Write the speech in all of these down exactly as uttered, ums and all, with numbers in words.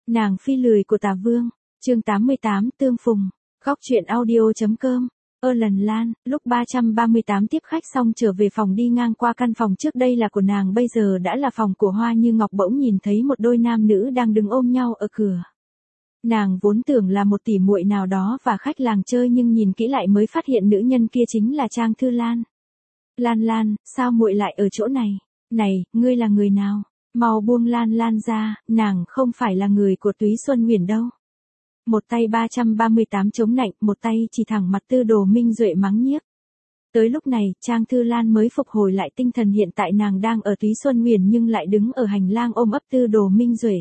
Nàng phi lười của Tà Vương, chương tám mươi tám tương phùng, góc truyện audio.com. Ơ lần Lan, lúc ba trăm ba mươi tám tiếp khách xong trở về phòng đi ngang qua căn phòng trước đây là của nàng bây giờ đã là phòng của Hoa Như Ngọc bỗng nhìn thấy một đôi nam nữ đang đứng ôm nhau ở cửa. Nàng vốn tưởng là một tỷ muội nào đó và khách làng chơi nhưng nhìn kỹ lại mới phát hiện nữ nhân kia chính là Trang Thư Lan. Lan Lan, sao muội lại ở chỗ này? Này, ngươi là người nào? Mau buông Lan Lan ra, nàng không phải là người của Túy Xuân Huyền đâu. Một tay ba trăm ba mươi tám chống nạnh, một tay chỉ thẳng mặt Tư Đồ Minh Duệ mắng nhiếc. Tới lúc này, Trang Thư Lan mới phục hồi lại tinh thần hiện tại nàng đang ở Túy Xuân Huyền nhưng lại đứng ở hành lang ôm ấp Tư Đồ Minh Duệ.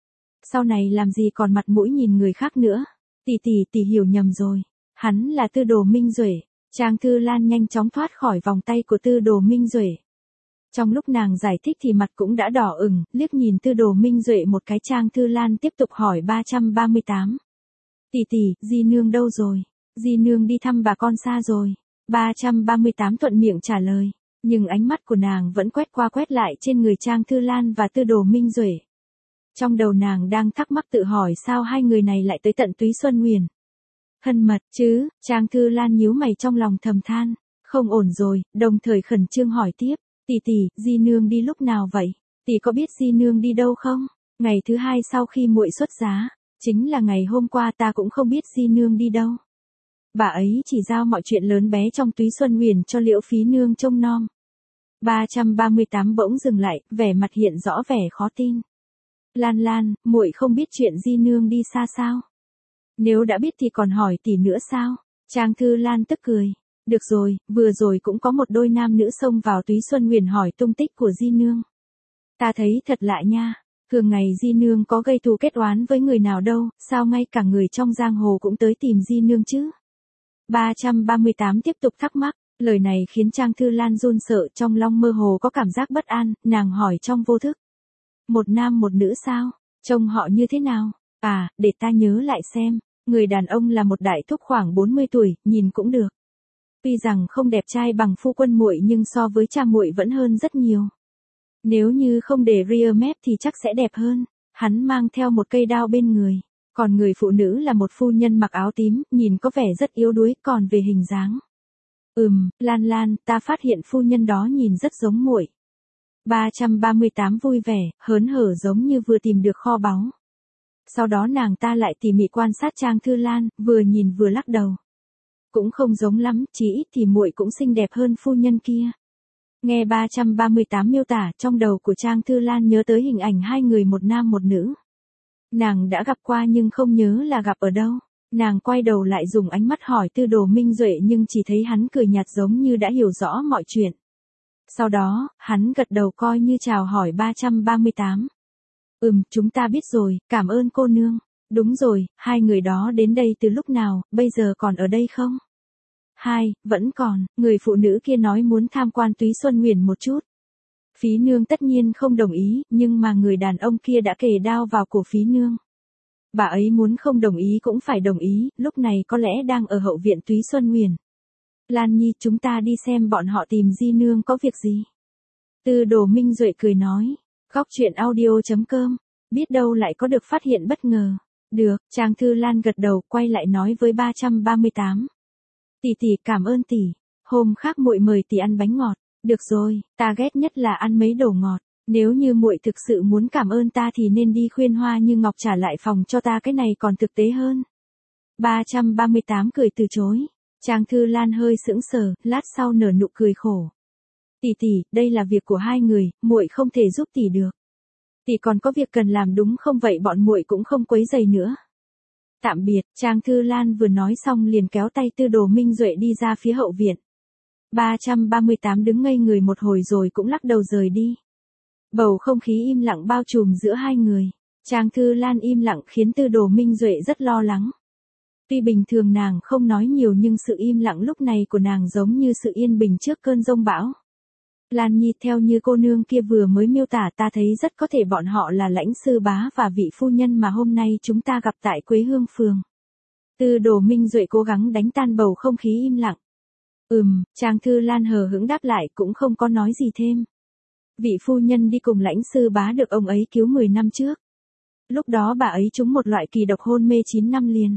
Sau này làm gì còn mặt mũi nhìn người khác nữa. Tỷ tỷ tỷ hiểu nhầm rồi. Hắn là Tư Đồ Minh Duệ. Trang Thư Lan nhanh chóng thoát khỏi vòng tay của Tư Đồ Minh Duệ. Trong lúc nàng giải thích thì mặt cũng đã đỏ ửng, liếc nhìn Tư Đồ Minh Duệ một cái. Trang Thư Lan tiếp tục hỏi ba trăm ba mươi tám. Tỷ tỷ, Di Nương đâu rồi? Di Nương đi thăm bà con xa rồi. ba trăm ba mươi tám thuận miệng trả lời, nhưng ánh mắt của nàng vẫn quét qua quét lại trên người Trang Thư Lan và Tư Đồ Minh Duệ. Trong đầu nàng đang thắc mắc tự hỏi sao hai người này lại tới tận Túy Xuân Huyền. Thân mật chứ? Trang Thư Lan nhíu mày trong lòng thầm than, không ổn rồi, đồng thời khẩn trương hỏi tiếp, tỷ tỷ, Di Nương đi lúc nào vậy? Tỷ có biết Di Nương đi đâu không? Ngày thứ hai sau khi muội xuất giá, chính là ngày hôm qua ta cũng không biết Di Nương đi đâu. Bà ấy chỉ giao mọi chuyện lớn bé trong Túy Xuân Huyền cho Liễu Phí Nương trông nom. ba trăm ba mươi tám bỗng dừng lại, vẻ mặt hiện rõ vẻ khó tin. Lan Lan, muội không biết chuyện Di Nương đi xa sao? Nếu đã biết thì còn hỏi tỷ nữa sao? Trang Thư Lan tức cười. Được rồi, vừa rồi cũng có một đôi nam nữ xông vào Túy Xuân Huyền hỏi tung tích của Di Nương. Ta thấy thật lạ nha. Thường ngày Di Nương có gây thù kết oán với người nào đâu, sao ngay cả người trong giang hồ cũng tới tìm Di Nương chứ? ba trăm ba mươi tám tiếp tục thắc mắc, lời này khiến Trang Thư Lan run sợ, trong lòng mơ hồ có cảm giác bất an, nàng hỏi trong vô thức. Một nam một nữ sao? Trông họ như thế nào? À, để ta nhớ lại xem, người đàn ông là một đại thúc khoảng bốn mươi tuổi, nhìn cũng được. Tuy rằng không đẹp trai bằng phu quân muội nhưng so với cha muội vẫn hơn rất nhiều. Nếu như không để rear mép thì chắc sẽ đẹp hơn. Hắn mang theo một cây đao bên người. Còn người phụ nữ là một phu nhân mặc áo tím, nhìn có vẻ rất yếu đuối, còn về hình dáng. Ừm, Lan Lan, ta phát hiện phu nhân đó nhìn rất giống muội. ba trăm ba mươi tám vui vẻ, hớn hở giống như vừa tìm được kho báu. Sau đó nàng ta lại tỉ mỉ quan sát Trang Thư Lan, vừa nhìn vừa lắc đầu. Cũng không giống lắm, chỉ ít thì muội cũng xinh đẹp hơn phu nhân kia. Nghe ba trăm ba mươi tám miêu tả, trong đầu của Trang Thư Lan nhớ tới hình ảnh hai người một nam một nữ. Nàng đã gặp qua nhưng không nhớ là gặp ở đâu. Nàng quay đầu lại dùng ánh mắt hỏi Tư Đồ Minh Duệ nhưng chỉ thấy hắn cười nhạt giống như đã hiểu rõ mọi chuyện. Sau đó, hắn gật đầu coi như chào hỏi ba trăm ba mươi tám. Ừm, chúng ta biết rồi, cảm ơn cô nương. Đúng rồi, hai người đó đến đây từ lúc nào, bây giờ còn ở đây không? Hai, vẫn còn, người phụ nữ kia nói muốn tham quan Túy Xuân Huyền một chút. Phí Nương tất nhiên không đồng ý, nhưng mà người đàn ông kia đã kề đao vào cổ Phí Nương. Bà ấy muốn không đồng ý cũng phải đồng ý, lúc này có lẽ đang ở hậu viện Túy Xuân Huyền. Lan Nhi, chúng ta đi xem bọn họ tìm Di Nương có việc gì. Tư Đồ Minh Duệ cười nói, góc truyện audio.com, biết đâu lại có được phát hiện bất ngờ. Được, Trang Thư Lan gật đầu, quay lại nói với ba trăm ba mươi tám. Tỷ tỷ, cảm ơn tỷ, hôm khác muội mời tỷ ăn bánh ngọt. Được rồi, ta ghét nhất là ăn mấy đồ ngọt. Nếu như muội thực sự muốn cảm ơn ta thì nên đi khuyên Hoa Như Ngọc trả lại phòng cho ta, cái này còn thực tế hơn. ba trăm ba mươi tám cười từ chối. Trang Thư Lan hơi sững sờ, lát sau nở nụ cười khổ. Tỷ tỷ, đây là việc của hai người, muội không thể giúp tỷ được. Tỷ còn có việc cần làm đúng không, vậy bọn muội cũng không quấy rầy nữa. Tạm biệt. Trang Thư Lan vừa nói xong liền kéo tay Tư Đồ Minh Duệ đi ra phía hậu viện. ba trăm ba mươi tám đứng ngây người một hồi rồi cũng lắc đầu rời đi. Bầu không khí im lặng bao trùm giữa hai người. Trang Thư Lan im lặng khiến Tư Đồ Minh Duệ rất lo lắng. Tuy bình thường nàng không nói nhiều nhưng sự im lặng lúc này của nàng giống như sự yên bình trước cơn giông bão. Lan Nhi, theo như cô nương kia vừa mới miêu tả, ta thấy rất có thể bọn họ là Lãnh sư bá và vị phu nhân mà hôm nay chúng ta gặp tại Quế Hương Phường. Tư Đồ Minh Duệ cố gắng đánh tan bầu không khí im lặng. Ừm, Trang Thư Lan hờ hững đáp lại, cũng không có nói gì thêm. Vị phu nhân đi cùng Lãnh sư bá được ông ấy cứu mười năm trước. Lúc đó bà ấy trúng một loại kỳ độc hôn mê chín năm liền.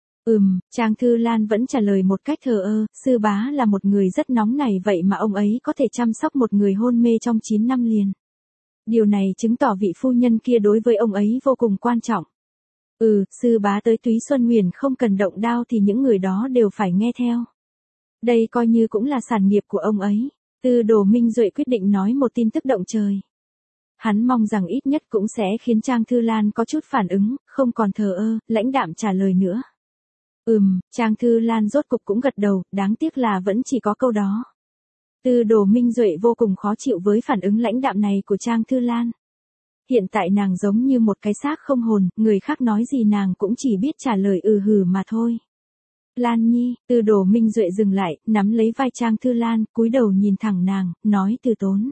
Ừm, Trang Thư Lan vẫn trả lời một cách thờ ơ, sư bá là một người rất nóng nảy vậy mà ông ấy có thể chăm sóc một người hôn mê trong chín năm liền. Điều này chứng tỏ vị phu nhân kia đối với ông ấy vô cùng quan trọng. Ừ, sư bá tới Túy Xuân Huyền không cần động đao thì những người đó đều phải nghe theo. Đây coi như cũng là sản nghiệp của ông ấy. Tư Đồ Minh Duệ quyết định nói một tin tức động trời. Hắn mong rằng ít nhất cũng sẽ khiến Trang Thư Lan có chút phản ứng, không còn thờ ơ, lãnh đạm trả lời nữa. Ừm, Trang Thư Lan rốt cục cũng gật đầu, đáng tiếc là vẫn chỉ có câu đó. Tư Đồ Minh Duệ vô cùng khó chịu với phản ứng lãnh đạm này của Trang Thư Lan. Hiện tại nàng giống như một cái xác không hồn, người khác nói gì nàng cũng chỉ biết trả lời ừ hừ mà thôi. Lan Nhi, Tư Đồ Minh Duệ dừng lại, nắm lấy vai Trang Thư Lan, cúi đầu nhìn thẳng nàng, nói từ tốn.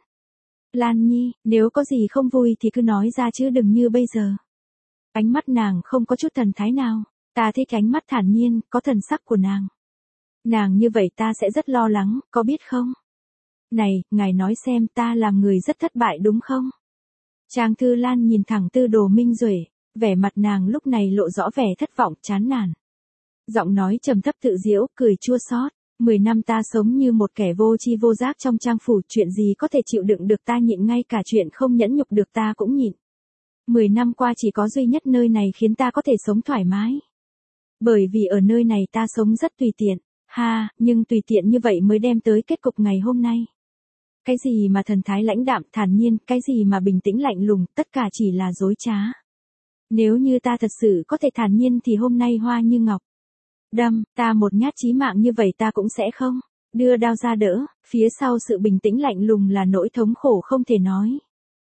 Lan Nhi, nếu có gì không vui thì cứ nói ra chứ đừng như bây giờ. Ánh mắt nàng không có chút thần thái nào, ta thích ánh mắt thản nhiên, có thần sắc của nàng. Nàng như vậy ta sẽ rất lo lắng, có biết không? Này, ngài nói xem ta làm người rất thất bại đúng không? Trang Thư Lan nhìn thẳng Tư Đồ Minh Duệ, vẻ mặt nàng lúc này lộ rõ vẻ thất vọng, chán nản. Giọng nói trầm thấp tự giễu, cười chua xót. Mười năm ta sống như một kẻ vô tri vô giác trong trang phủ, chuyện gì có thể chịu đựng được ta nhịn, ngay cả chuyện không nhẫn nhục được ta cũng nhịn. Mười năm qua chỉ có duy nhất nơi này khiến ta có thể sống thoải mái. Bởi vì ở nơi này ta sống rất tùy tiện, ha, nhưng tùy tiện như vậy mới đem tới kết cục ngày hôm nay. Cái gì mà thần thái lãnh đạm, thản nhiên, cái gì mà bình tĩnh lạnh lùng, tất cả chỉ là dối trá. Nếu như ta thật sự có thể thản nhiên thì hôm nay hoa như ngọc. Đâm, ta một nhát chí mạng như vậy ta cũng sẽ không. Đưa đao ra đỡ, phía sau sự bình tĩnh lạnh lùng là nỗi thống khổ không thể nói.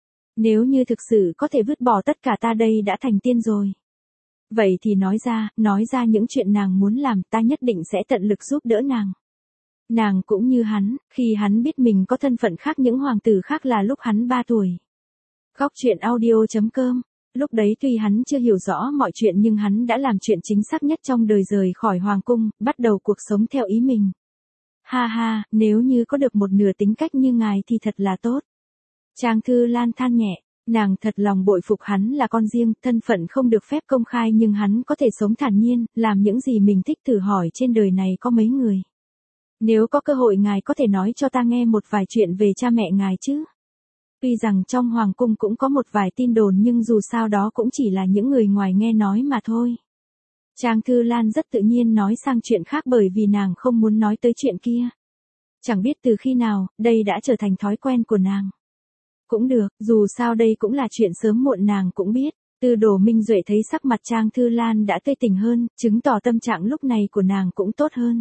Nếu như thực sự có thể vứt bỏ tất cả ta đây đã thành tiên rồi. Vậy thì nói ra, nói ra những chuyện nàng muốn làm, ta nhất định sẽ tận lực giúp đỡ nàng. Nàng cũng như hắn, khi hắn biết mình có thân phận khác những hoàng tử khác là lúc hắn ba tuổi. Góc truyện audio chấm com. Lúc đấy tuy hắn chưa hiểu rõ mọi chuyện nhưng hắn đã làm chuyện chính xác nhất trong đời, rời khỏi hoàng cung, bắt đầu cuộc sống theo ý mình. Ha ha, nếu như có được một nửa tính cách như ngài thì thật là tốt. Trang Thư Lan than nhẹ, nàng thật lòng bội phục hắn là con riêng, thân phận không được phép công khai nhưng hắn có thể sống thản nhiên, làm những gì mình thích. Thử hỏi trên đời này có mấy người. Nếu có cơ hội ngài có thể nói cho ta nghe một vài chuyện về cha mẹ ngài chứ. Tuy rằng trong hoàng cung cũng có một vài tin đồn nhưng dù sao đó cũng chỉ là những người ngoài nghe nói mà thôi. Trang Thư Lan rất tự nhiên nói sang chuyện khác bởi vì nàng không muốn nói tới chuyện kia. Chẳng biết từ khi nào, đây đã trở thành thói quen của nàng. Cũng được, dù sao đây cũng là chuyện sớm muộn nàng cũng biết. Tư Đồ Minh Duệ thấy sắc mặt Trang Thư Lan đã tươi tỉnh hơn, chứng tỏ tâm trạng lúc này của nàng cũng tốt hơn.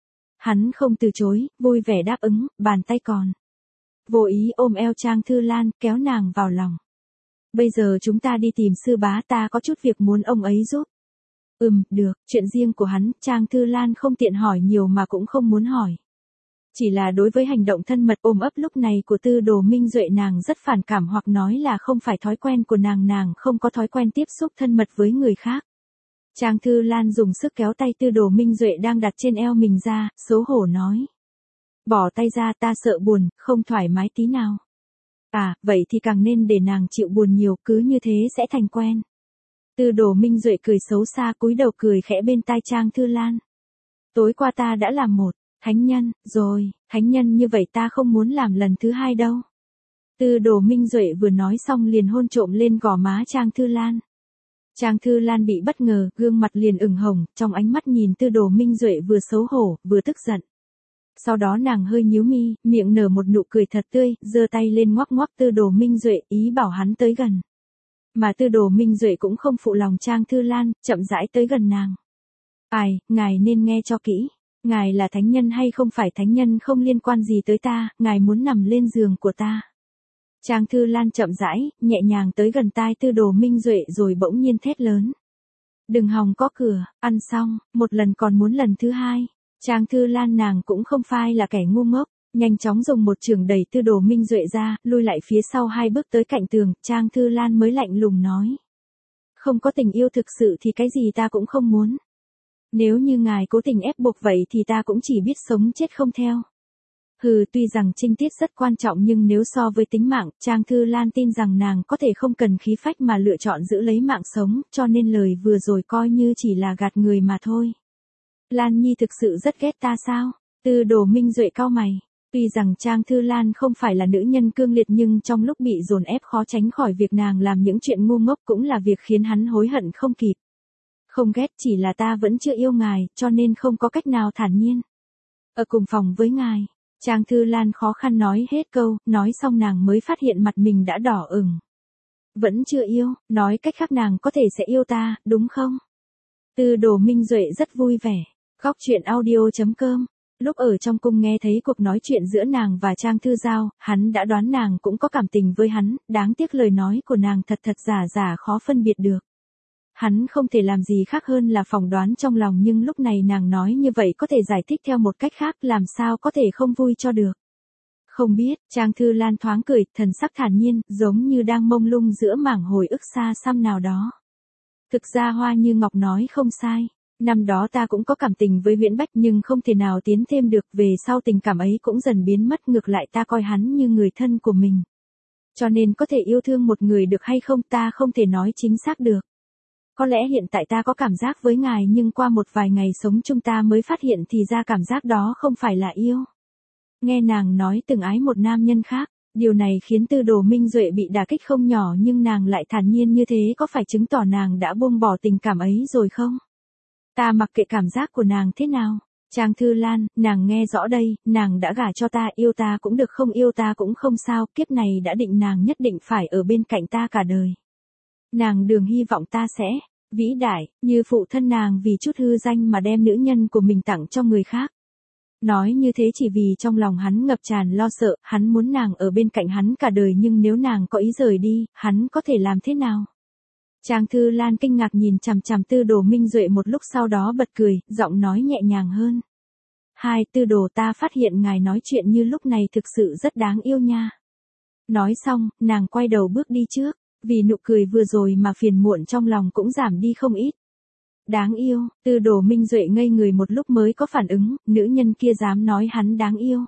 Hắn không từ chối, vui vẻ đáp ứng, bàn tay còn. Vô ý ôm eo Trang Thư Lan, kéo nàng vào lòng. Bây giờ chúng ta đi tìm sư bá, ta có chút việc muốn ông ấy giúp. Ừm, được, chuyện riêng của hắn, Trang Thư Lan không tiện hỏi nhiều mà cũng không muốn hỏi. Chỉ là đối với hành động thân mật ôm ấp lúc này của Tư Đồ Minh Duệ nàng rất phản cảm, hoặc nói là không phải thói quen của nàng, nàng không có thói quen tiếp xúc thân mật với người khác. Trang Thư Lan dùng sức kéo tay Tư Đồ Minh Duệ đang đặt trên eo mình ra, xấu hổ nói. Bỏ tay ra, ta sợ buồn, không thoải mái tí nào. À, vậy thì càng nên để nàng chịu buồn nhiều, cứ như thế sẽ thành quen. Tư Đồ Minh Duệ cười xấu xa, cúi đầu cười khẽ bên tai Trang Thư Lan. Tối qua ta đã làm một thánh nhân, rồi, thánh nhân như vậy ta không muốn làm lần thứ hai đâu. Tư Đồ Minh Duệ vừa nói xong liền hôn trộm lên gò má Trang Thư Lan. Trang Thư Lan bị bất ngờ, gương mặt liền ửng hồng, trong ánh mắt nhìn Tư Đồ Minh Duệ vừa xấu hổ, vừa tức giận. Sau đó nàng hơi nhíu mi, miệng nở một nụ cười thật tươi, giơ tay lên ngoắc ngoắc Tư Đồ Minh Duệ, ý bảo hắn tới gần. Mà Tư Đồ Minh Duệ cũng không phụ lòng Trang Thư Lan, chậm rãi tới gần nàng. Ai, ngài nên nghe cho kỹ. Ngài là thánh nhân hay không phải thánh nhân không liên quan gì tới ta, ngài muốn nằm lên giường của ta. Trang Thư Lan chậm rãi, nhẹ nhàng tới gần tai Tư Đồ Minh Duệ rồi bỗng nhiên thét lớn. Đừng hòng có cửa, ăn xong, một lần còn muốn lần thứ hai. Trang Thư Lan nàng cũng không phải là kẻ ngu ngốc, nhanh chóng dùng một chưởng đẩy Tư Đồ Minh Duệ ra, lui lại phía sau hai bước tới cạnh tường, Trang Thư Lan mới lạnh lùng nói. Không có tình yêu thực sự thì cái gì ta cũng không muốn. Nếu như ngài cố tình ép buộc vậy thì ta cũng chỉ biết sống chết không theo. Hừ, tuy rằng trinh tiết rất quan trọng nhưng nếu so với tính mạng, Trang Thư Lan tin rằng nàng có thể không cần khí phách mà lựa chọn giữ lấy mạng sống, cho nên lời vừa rồi coi như chỉ là gạt người mà thôi. Lan Nhi thực sự rất ghét ta sao? Tư Đồ Minh Duệ cau mày. Tuy rằng Trang Thư Lan không phải là nữ nhân cương liệt nhưng trong lúc bị dồn ép khó tránh khỏi việc nàng làm những chuyện ngu ngốc cũng là việc khiến hắn hối hận không kịp. Không ghét, chỉ là ta vẫn chưa yêu ngài, cho nên không có cách nào thản nhiên. Ở cùng phòng với ngài. Trang Thư Lan khó khăn nói hết câu, nói xong nàng mới phát hiện mặt mình đã đỏ ửng. Vẫn chưa yêu, nói cách khác nàng có thể sẽ yêu ta, đúng không? Tư Đồ Minh Duệ rất vui vẻ. Góc truyện audio chấm com. Lúc ở trong cung nghe thấy cuộc nói chuyện giữa nàng và Trang Thư Giao, hắn đã đoán nàng cũng có cảm tình với hắn, đáng tiếc lời nói của nàng thật thật giả giả khó phân biệt được. Hắn không thể làm gì khác hơn là phỏng đoán trong lòng nhưng lúc này nàng nói như vậy có thể giải thích theo một cách khác làm sao có thể không vui cho được. Không biết, Trang Thư Lan thoáng cười, thần sắc thản nhiên, giống như đang mông lung giữa mảng hồi ức xa xăm nào đó. Thực ra Hoa Như Ngọc nói không sai. Năm đó ta cũng có cảm tình với Viễn Bách nhưng không thể nào tiến thêm được, về sau tình cảm ấy cũng dần biến mất, ngược lại ta coi hắn như người thân của mình. Cho nên có thể yêu thương một người được hay không ta không thể nói chính xác được. Có lẽ hiện tại ta có cảm giác với ngài nhưng qua một vài ngày sống chung ta mới phát hiện thì ra cảm giác đó không phải là yêu. Nghe nàng nói từng ái một nam nhân khác, điều này khiến Tư Đồ Minh Duệ bị đả kích không nhỏ nhưng nàng lại thản nhiên như thế có phải chứng tỏ nàng đã buông bỏ tình cảm ấy rồi không? Ta mặc kệ cảm giác của nàng thế nào. Trang Thư Lan, nàng nghe rõ đây, nàng đã gả cho ta, yêu ta cũng được không yêu ta cũng không sao, kiếp này đã định nàng nhất định phải ở bên cạnh ta cả đời. Nàng đừng hy vọng ta sẽ vĩ đại, như phụ thân nàng vì chút hư danh mà đem nữ nhân của mình tặng cho người khác. Nói như thế chỉ vì trong lòng hắn ngập tràn lo sợ, hắn muốn nàng ở bên cạnh hắn cả đời nhưng nếu nàng có ý rời đi, hắn có thể làm thế nào? Trang Thư Lan kinh ngạc nhìn chằm chằm Tư Đồ Minh Duệ một lúc sau đó bật cười, giọng nói nhẹ nhàng hơn. Hai, Tư Đồ, ta phát hiện ngài nói chuyện như lúc này thực sự rất đáng yêu nha. Nói xong, nàng quay đầu bước đi trước, vì nụ cười vừa rồi mà phiền muộn trong lòng cũng giảm đi không ít. Đáng yêu, Tư Đồ Minh Duệ ngây người một lúc mới có phản ứng, nữ nhân kia dám nói hắn đáng yêu.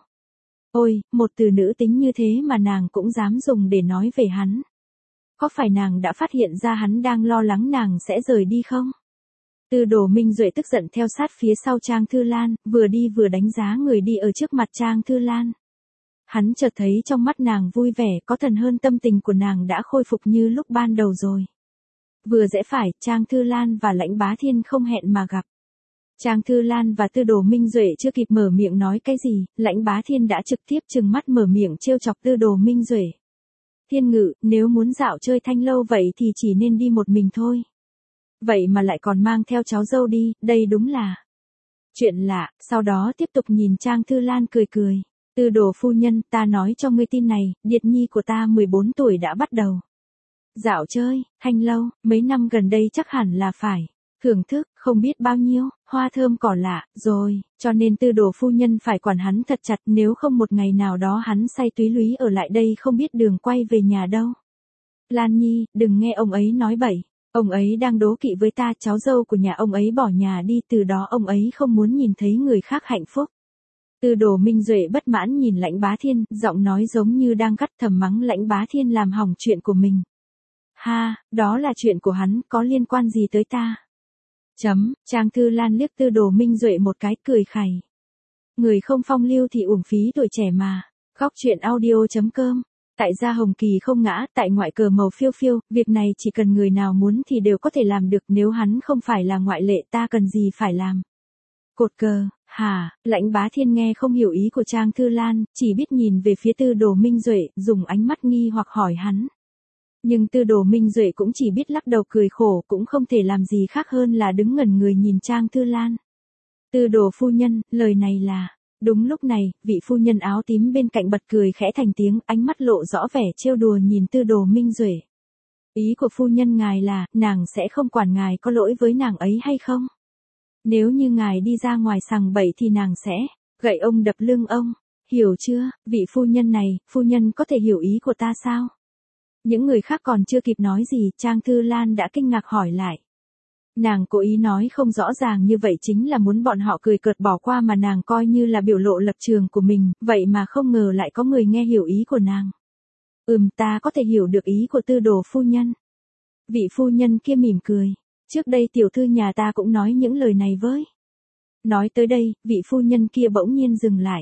Ôi, một từ nữ tính như thế mà nàng cũng dám dùng để nói về hắn. Có phải nàng đã phát hiện ra hắn đang lo lắng nàng sẽ rời đi không? Tư Đồ Minh Duệ tức giận theo sát phía sau Trang Thư Lan, vừa đi vừa đánh giá người đi ở trước mặt Trang Thư Lan. Hắn chợt thấy trong mắt nàng vui vẻ, có thần hơn tâm tình của nàng đã khôi phục như lúc ban đầu rồi. Vừa rẽ phải, Trang Thư Lan và Lãnh Bá Thiên không hẹn mà gặp. Trang Thư Lan và Tư Đồ Minh Duệ chưa kịp mở miệng nói cái gì, Lãnh Bá Thiên đã trực tiếp trừng mắt mở miệng trêu chọc Tư Đồ Minh Duệ. Thiên Ngự, nếu muốn dạo chơi Thanh Lâu vậy thì chỉ nên đi một mình thôi. Vậy mà lại còn mang theo cháu dâu đi, đây đúng là chuyện lạ. Sau đó tiếp tục nhìn Trang Thư Lan cười cười. Tư Đồ phu nhân, ta nói cho ngươi tin này, Điệt nhi của ta mười bốn tuổi đã bắt đầu dạo chơi Thanh Lâu, mấy năm gần đây chắc hẳn là phải thưởng thức, không biết bao nhiêu, hoa thơm cỏ lạ, rồi, cho nên Tư Đồ phu nhân phải quản hắn thật chặt, nếu không một ngày nào đó hắn say túy lúy ở lại đây không biết đường quay về nhà đâu. Lan Nhi, đừng nghe ông ấy nói bậy, ông ấy đang đố kỵ với ta, cháu dâu của nhà ông ấy bỏ nhà đi, từ đó ông ấy không muốn nhìn thấy người khác hạnh phúc. Tư Đồ Minh Duệ bất mãn nhìn Lãnh Bá Thiên, giọng nói giống như đang gắt thầm mắng Lãnh Bá Thiên làm hỏng chuyện của mình. Ha, đó là chuyện của hắn, có liên quan gì tới ta? Chấm, Trang Thư Lan liếc Tư Đồ Minh Duệ một cái cười khẩy. Người không phong lưu thì uổng phí tuổi trẻ mà. Góc truyện audio chấm com. Tại gia hồng kỳ không ngã, tại ngoại cờ màu phiêu phiêu, việc này chỉ cần người nào muốn thì đều có thể làm được, nếu hắn không phải là ngoại lệ ta cần gì phải làm. Cột cờ, hả, Lãnh Bá Thiên nghe không hiểu ý của Trang Thư Lan, chỉ biết nhìn về phía Tư Đồ Minh Duệ, dùng ánh mắt nghi hoặc hỏi hắn. Nhưng Tư Đồ Minh Duệ cũng chỉ biết lắc đầu cười khổ, cũng không thể làm gì khác hơn là đứng ngẩn người nhìn Trang Thư Lan. Tư Đồ phu nhân, lời này là... Đúng lúc này, vị phu nhân áo tím bên cạnh bật cười khẽ thành tiếng, ánh mắt lộ rõ vẻ trêu đùa nhìn Tư Đồ Minh Duệ. Ý của phu nhân ngài là, nàng sẽ không quản ngài có lỗi với nàng ấy hay không? Nếu như ngài đi ra ngoài sằng bậy thì nàng sẽ gậy ông đập lưng ông, hiểu chưa, vị phu nhân này, phu nhân có thể hiểu ý của ta sao? Những người khác còn chưa kịp nói gì, Trang Thư Lan đã kinh ngạc hỏi lại. Nàng cố ý nói không rõ ràng như vậy chính là muốn bọn họ cười cợt bỏ qua mà nàng coi như là biểu lộ lập trường của mình, vậy mà không ngờ lại có người nghe hiểu ý của nàng. Ừm, ta có thể hiểu được ý của Tư Đồ phu nhân. Vị phu nhân kia mỉm cười. Trước đây tiểu thư nhà ta cũng nói những lời này với. Nói tới đây, vị phu nhân kia bỗng nhiên dừng lại.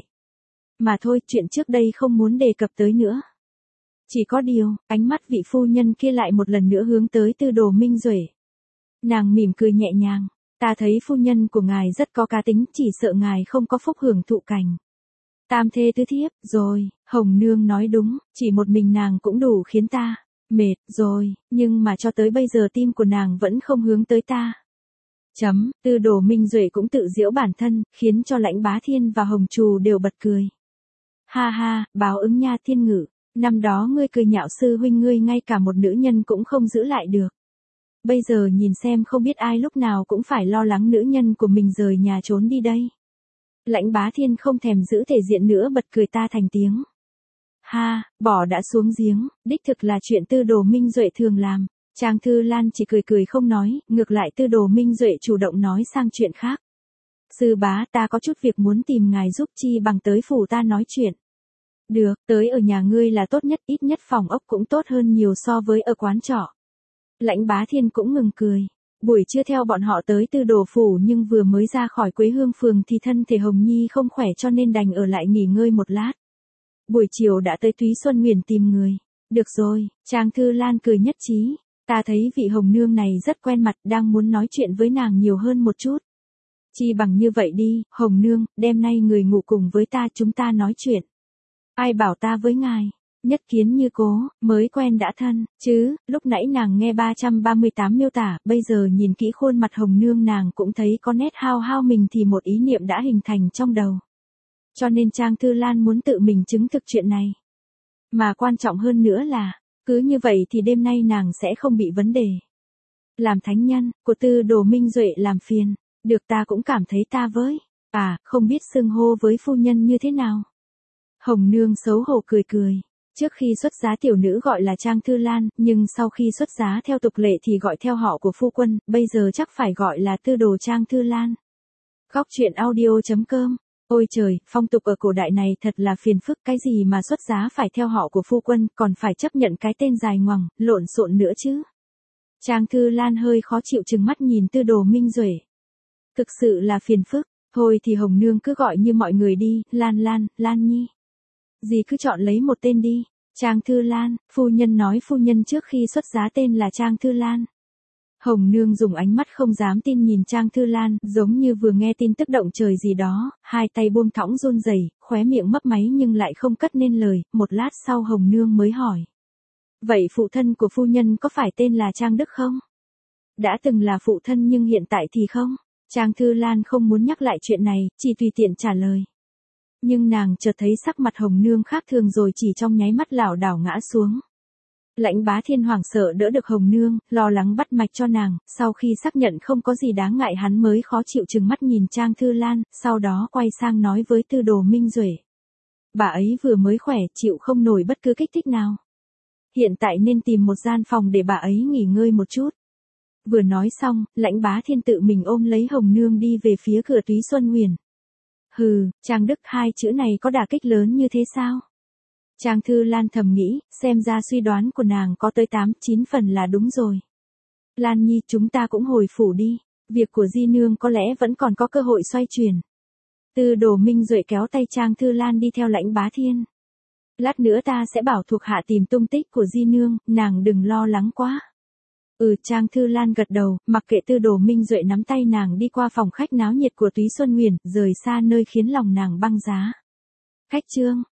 Mà thôi, chuyện trước đây không muốn đề cập tới nữa. Chỉ có điều, ánh mắt vị phu nhân kia lại một lần nữa hướng tới Tư Đồ Minh Duệ. Nàng mỉm cười nhẹ nhàng. Ta thấy phu nhân của ngài rất có cá tính, chỉ sợ ngài không có phúc hưởng thụ cảnh tam thê tứ thiếp. Rồi, Hồng Nương nói đúng, chỉ một mình nàng cũng đủ khiến ta mệt rồi, nhưng mà cho tới bây giờ tim của nàng vẫn không hướng tới ta. Chấm, Tư Đồ Minh Duệ cũng tự giễu bản thân, khiến cho Lãnh Bá Thiên và Hồng Trù đều bật cười. Ha ha, báo ứng nha Thiên Ngự, năm đó ngươi cười nhạo sư huynh ngươi ngay cả một nữ nhân cũng không giữ lại được. Bây giờ nhìn xem không biết ai lúc nào cũng phải lo lắng nữ nhân của mình rời nhà trốn đi đây. Lãnh Bá Thiên không thèm giữ thể diện nữa bật cười ta thành tiếng. Ha, bỏ đã xuống giếng, đích thực là chuyện Tư Đồ Minh Duệ thường làm. Trang Thư Lan chỉ cười cười không nói, ngược lại Tư Đồ Minh Duệ chủ động nói sang chuyện khác. Sư bá, ta có chút việc muốn tìm ngài giúp, chi bằng tới phủ ta nói chuyện. Được, tới ở nhà ngươi là tốt nhất, ít nhất phòng ốc cũng tốt hơn nhiều so với ở quán trọ. Lãnh Bá Thiên cũng ngừng cười. Buổi trưa theo bọn họ tới Tư Đồ phủ nhưng vừa mới ra khỏi Quế Hương phường thì thân thể Hồng Nhi không khỏe cho nên đành ở lại nghỉ ngơi một lát. Buổi chiều đã tới Túy Xuân Nguyền tìm người. Được rồi, Trang Thư Lan cười nhất trí. Ta thấy vị Hồng Nương này rất quen mặt, đang muốn nói chuyện với nàng nhiều hơn một chút. Chi bằng như vậy đi, Hồng Nương, đêm nay người ngủ cùng với ta, chúng ta nói chuyện. Ai bảo ta với ngài, nhất kiến như cố, mới quen đã thân, chứ, lúc nãy nàng nghe ba trăm ba mươi tám miêu tả, bây giờ nhìn kỹ khuôn mặt Hồng Nương nàng cũng thấy có nét hao hao mình thì một ý niệm đã hình thành trong đầu. Cho nên Trang Thư Lan muốn tự mình chứng thực chuyện này. Mà quan trọng hơn nữa là, cứ như vậy thì đêm nay nàng sẽ không bị vấn đề. Làm thánh nhân, của Tư Đồ Minh Duệ làm phiền, được ta cũng cảm thấy ta với. À, không biết xưng hô với phu nhân như thế nào. Hồng Nương xấu hổ cười cười. Trước khi xuất giá tiểu nữ gọi là Trang Thư Lan, nhưng sau khi xuất giá theo tục lệ thì gọi theo họ của phu quân, bây giờ chắc phải gọi là Tư Đồ Trang Thư Lan. Góc truyện audio chấm com. Ôi trời, phong tục ở cổ đại này thật là phiền phức, cái gì mà xuất giá phải theo họ của phu quân, còn phải chấp nhận cái tên dài ngoằng, lộn xộn nữa chứ. Trang Thư Lan hơi khó chịu chừng mắt nhìn Tư Đồ Minh Duệ. Thực sự là phiền phức, thôi thì Hồng Nương cứ gọi như mọi người đi, Lan Lan, Lan Nhi. Dì cứ chọn lấy một tên đi. Trang Thư Lan, phu nhân nói phu nhân trước khi xuất giá tên là Trang Thư Lan. Hồng Nương dùng ánh mắt không dám tin nhìn Trang Thư Lan, giống như vừa nghe tin tức động trời gì đó, hai tay buông thõng run rẩy, khóe miệng mấp máy nhưng lại không cất nên lời, một lát sau Hồng Nương mới hỏi. Vậy phụ thân của phu nhân có phải tên là Trang Đức không? Đã từng là phụ thân nhưng hiện tại thì không. Trang Thư Lan không muốn nhắc lại chuyện này, chỉ tùy tiện trả lời. Nhưng nàng chợt thấy sắc mặt Hồng Nương khác thường rồi chỉ trong nháy mắt lảo đảo ngã xuống. Lãnh Bá Thiên hoảng sợ đỡ được Hồng Nương, lo lắng bắt mạch cho nàng, sau khi xác nhận không có gì đáng ngại hắn mới khó chịu chừng mắt nhìn Trang Thư Lan, sau đó quay sang nói với Tư Đồ Minh Duệ. Bà ấy vừa mới khỏe, chịu không nổi bất cứ kích thích nào. Hiện tại nên tìm một gian phòng để bà ấy nghỉ ngơi một chút. Vừa nói xong, Lãnh Bá Thiên tự mình ôm lấy Hồng Nương đi về phía cửa Túy Xuân Nguyền. Hừ, Trang Đức, hai chữ này có đả kích lớn như thế sao? Trang Thư Lan thầm nghĩ, xem ra suy đoán của nàng có tới tám, chín phần là đúng rồi. Lan Nhi, chúng ta cũng hồi phủ đi, việc của Di Nương có lẽ vẫn còn có cơ hội xoay chuyển. Tư Đồ Minh Duệ kéo tay Trang Thư Lan đi theo Lãnh Bá Thiên. Lát nữa ta sẽ bảo thuộc hạ tìm tung tích của Di Nương, nàng đừng lo lắng quá. Ừ, Trang Thư Lan gật đầu, mặc kệ Tư Đồ Minh Duệ nắm tay nàng đi qua phòng khách náo nhiệt của Túy Xuân Nguyền, rời xa nơi khiến lòng nàng băng giá. Khách trương.